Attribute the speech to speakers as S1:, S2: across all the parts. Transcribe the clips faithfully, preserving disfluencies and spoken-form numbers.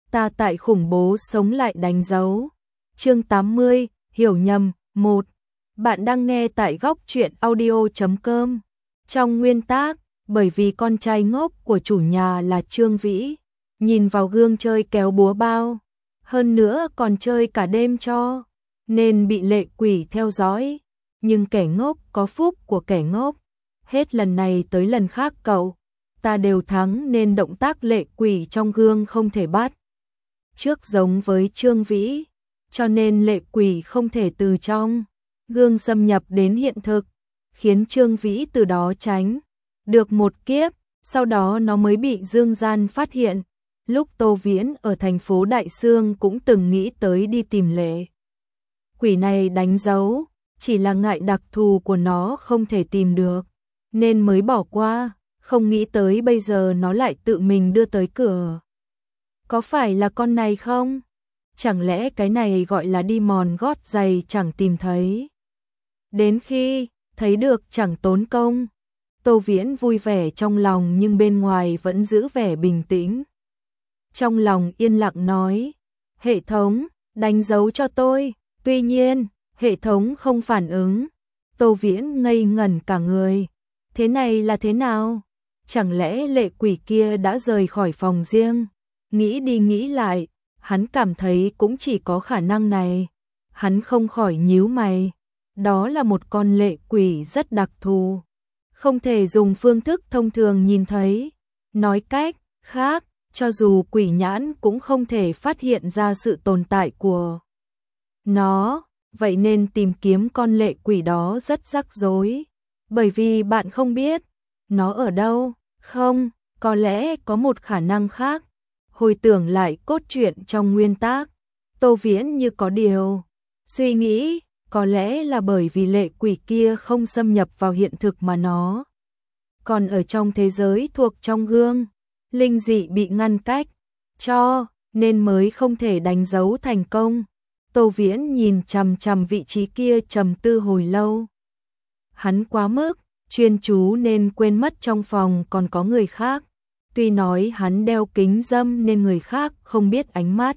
S1: ta tại khủng bố sống lại đánh dấu. Chương tám mươi, hiểu nhầm. Một. Bạn đang nghe tại góc truyện audio chấm com. Trong nguyên tác, bởi vì con trai ngốc của chủ nhà là Trương Vĩ, nhìn vào gương chơi kéo búa bao, hơn nữa còn chơi cả đêm cho, nên bị lệ quỷ theo dõi. Nhưng kẻ ngốc có phúc của kẻ ngốc, hết lần này tới lần khác cậu, ta đều thắng nên động tác lệ quỷ trong gương không thể bắt trước giống với Trương Vĩ, cho nên lệ quỷ không thể từ trong gương xâm nhập đến hiện thực, khiến Trương Vĩ từ đó tránh được một kiếp, sau đó nó mới bị Dương Gian phát hiện. Lúc Tô Viễn ở thành phố Đại Sương cũng từng nghĩ tới đi tìm lệ quỷ này đánh dấu, chỉ là ngại đặc thù của nó không thể tìm được, nên mới bỏ qua, không nghĩ tới bây giờ nó lại tự mình đưa tới cửa. Có phải là con này không? Chẳng lẽ cái này gọi là đi mòn gót giày chẳng tìm thấy? Đến khi thấy được chẳng tốn công. Tô Viễn vui vẻ trong lòng nhưng bên ngoài vẫn giữ vẻ bình tĩnh. Trong lòng yên lặng nói, hệ thống, đánh dấu cho tôi. Tuy nhiên, hệ thống không phản ứng. Tô Viễn ngây ngẩn cả người. Thế này là thế nào? Chẳng lẽ lệ quỷ kia đã rời khỏi phòng riêng? Nghĩ đi nghĩ lại, hắn cảm thấy cũng chỉ có khả năng này. Hắn không khỏi nhíu mày. Đó là một con lệ quỷ rất đặc thù, không thể dùng phương thức thông thường nhìn thấy. Nói cách khác, cho dù quỷ nhãn cũng không thể phát hiện ra sự tồn tại của nó, vậy nên tìm kiếm con lệ quỷ đó rất rắc rối, bởi vì bạn không biết nó ở đâu. Không, có lẽ có một khả năng khác. Hồi tưởng lại cốt truyện trong nguyên tác, Tô Viễn như có điều suy nghĩ, có lẽ là bởi vì lệ quỷ kia không xâm nhập vào hiện thực mà nó còn ở trong thế giới thuộc trong gương, linh dị bị ngăn cách, cho nên mới không thể đánh dấu thành công. Tô Viễn nhìn chằm chằm vị trí kia trầm tư hồi lâu. Hắn quá mức chuyên chú nên quên mất trong phòng còn có người khác. Tuy nói hắn đeo kính râm nên người khác không biết ánh mắt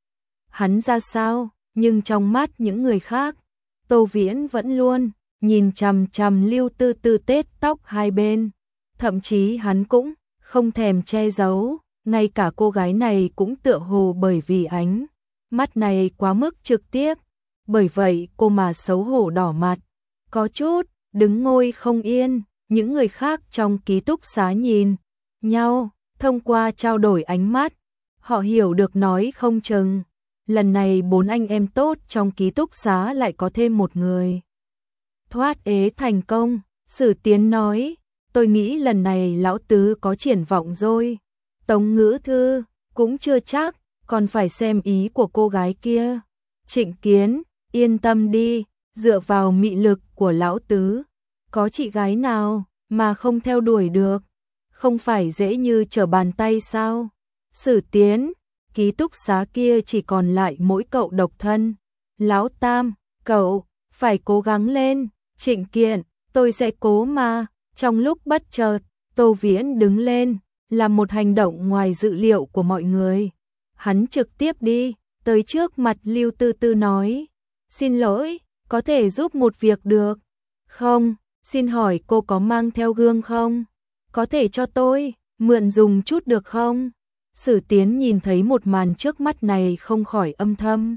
S1: hắn ra sao, nhưng trong mắt những người khác, Tô Viễn vẫn luôn nhìn chằm chằm Lưu Tư Tư tết tóc hai bên. Thậm chí hắn cũng không thèm che giấu, ngay cả cô gái này cũng tựa hồ bởi vì ánh mắt này quá mức trực tiếp, bởi vậy cô mà xấu hổ đỏ mặt, có chút đứng ngồi không yên. Những người khác trong ký túc xá nhìn nhau, thông qua trao đổi ánh mắt, họ hiểu được nói không chừng lần này bốn anh em tốt trong ký túc xá lại có thêm một người thoát ế thành công. Sử Tiến nói, tôi nghĩ lần này lão tứ có triển vọng rồi. Tống Ngữ Thư, cũng chưa chắc, còn phải xem ý của cô gái kia. Trịnh Kiến, yên tâm đi, dựa vào mị lực của lão tứ, có chị gái nào mà không theo đuổi được, không phải dễ như trở bàn tay sao? Sử Tiến, ký túc xá kia chỉ còn lại mỗi cậu độc thân. Lão Tam, cậu phải cố gắng lên. Trịnh Kiện, tôi sẽ cố mà. Trong lúc bất chợt, Tô Viễn đứng lên, là một hành động ngoài dự liệu của mọi người. Hắn trực tiếp đi tới trước mặt Lưu Tư Tư nói, xin lỗi, có thể giúp một việc được không? Xin hỏi cô có mang theo gương không? Có thể cho tôi mượn dùng chút được không? Sử Tiến nhìn thấy một màn trước mắt này không khỏi âm thầm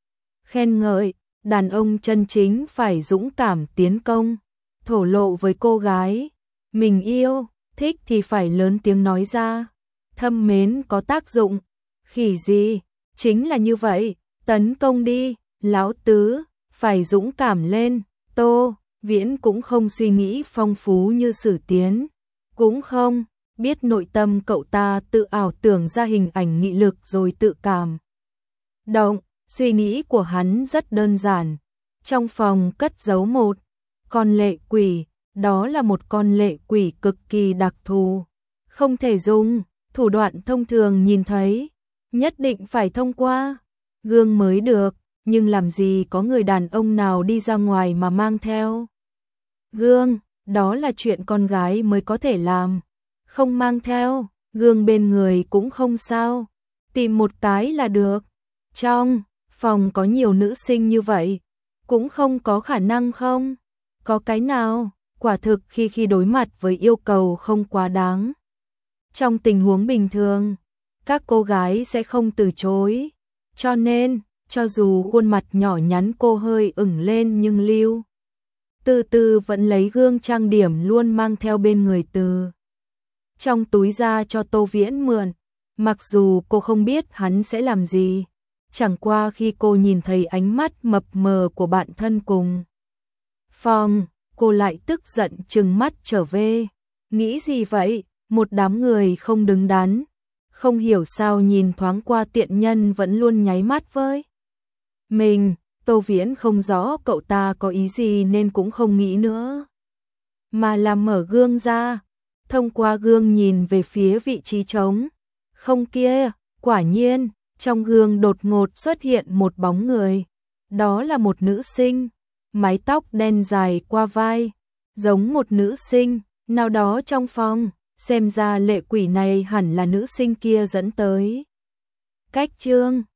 S1: khen ngợi, đàn ông chân chính phải dũng cảm tiến công, thổ lộ với cô gái mình yêu, thích thì phải lớn tiếng nói ra, thâm mến có tác dụng. Khỉ gì, chính là như vậy, tấn công đi, lão tứ, phải dũng cảm lên. Tô Viễn cũng không suy nghĩ phong phú như Sử Tiến, cũng không biết nội tâm cậu ta tự ảo tưởng ra hình ảnh nghị lực rồi tự cảm động. Suy nghĩ của hắn rất đơn giản. Trong phòng cất giấu một con lệ quỷ, đó là một con lệ quỷ cực kỳ đặc thù, không thể dùng thủ đoạn thông thường nhìn thấy, nhất định phải thông qua gương mới được. Nhưng làm gì có người đàn ông nào đi ra ngoài mà mang theo gương, đó là chuyện con gái mới có thể làm. Không mang theo gương bên người cũng không sao, tìm một cái là được. Trong phòng có nhiều nữ sinh như vậy, cũng không có khả năng không? Có cái nào? Quả thực khi khi đối mặt với yêu cầu không quá đáng. Trong tình huống bình thường, các cô gái sẽ không từ chối. Cho nên, cho dù khuôn mặt nhỏ nhắn cô hơi ửng lên nhưng Lưu Từ Từ vẫn lấy gương trang điểm luôn mang theo bên người từ trong túi ra cho Tô Viễn mượn. Mặc dù cô không biết hắn sẽ làm gì, chẳng qua khi cô nhìn thấy ánh mắt mập mờ của bạn thân cùng phòng, cô lại tức giận trừng mắt trở về. Nghĩ gì vậy? Một đám người không đứng đắn, không hiểu sao nhìn thoáng qua tiện nhân vẫn luôn nháy mắt với mình. Tô Viễn không rõ cậu ta có ý gì nên cũng không nghĩ nữa, mà là mở gương ra, thông qua gương nhìn về phía vị trí trống không kia. Quả nhiên, trong gương đột ngột xuất hiện một bóng người. Đó là một nữ sinh, mái tóc đen dài qua vai, giống một nữ sinh nào đó trong phòng. Xem ra lệ quỷ này hẳn là nữ sinh kia dẫn tới. Cách Trương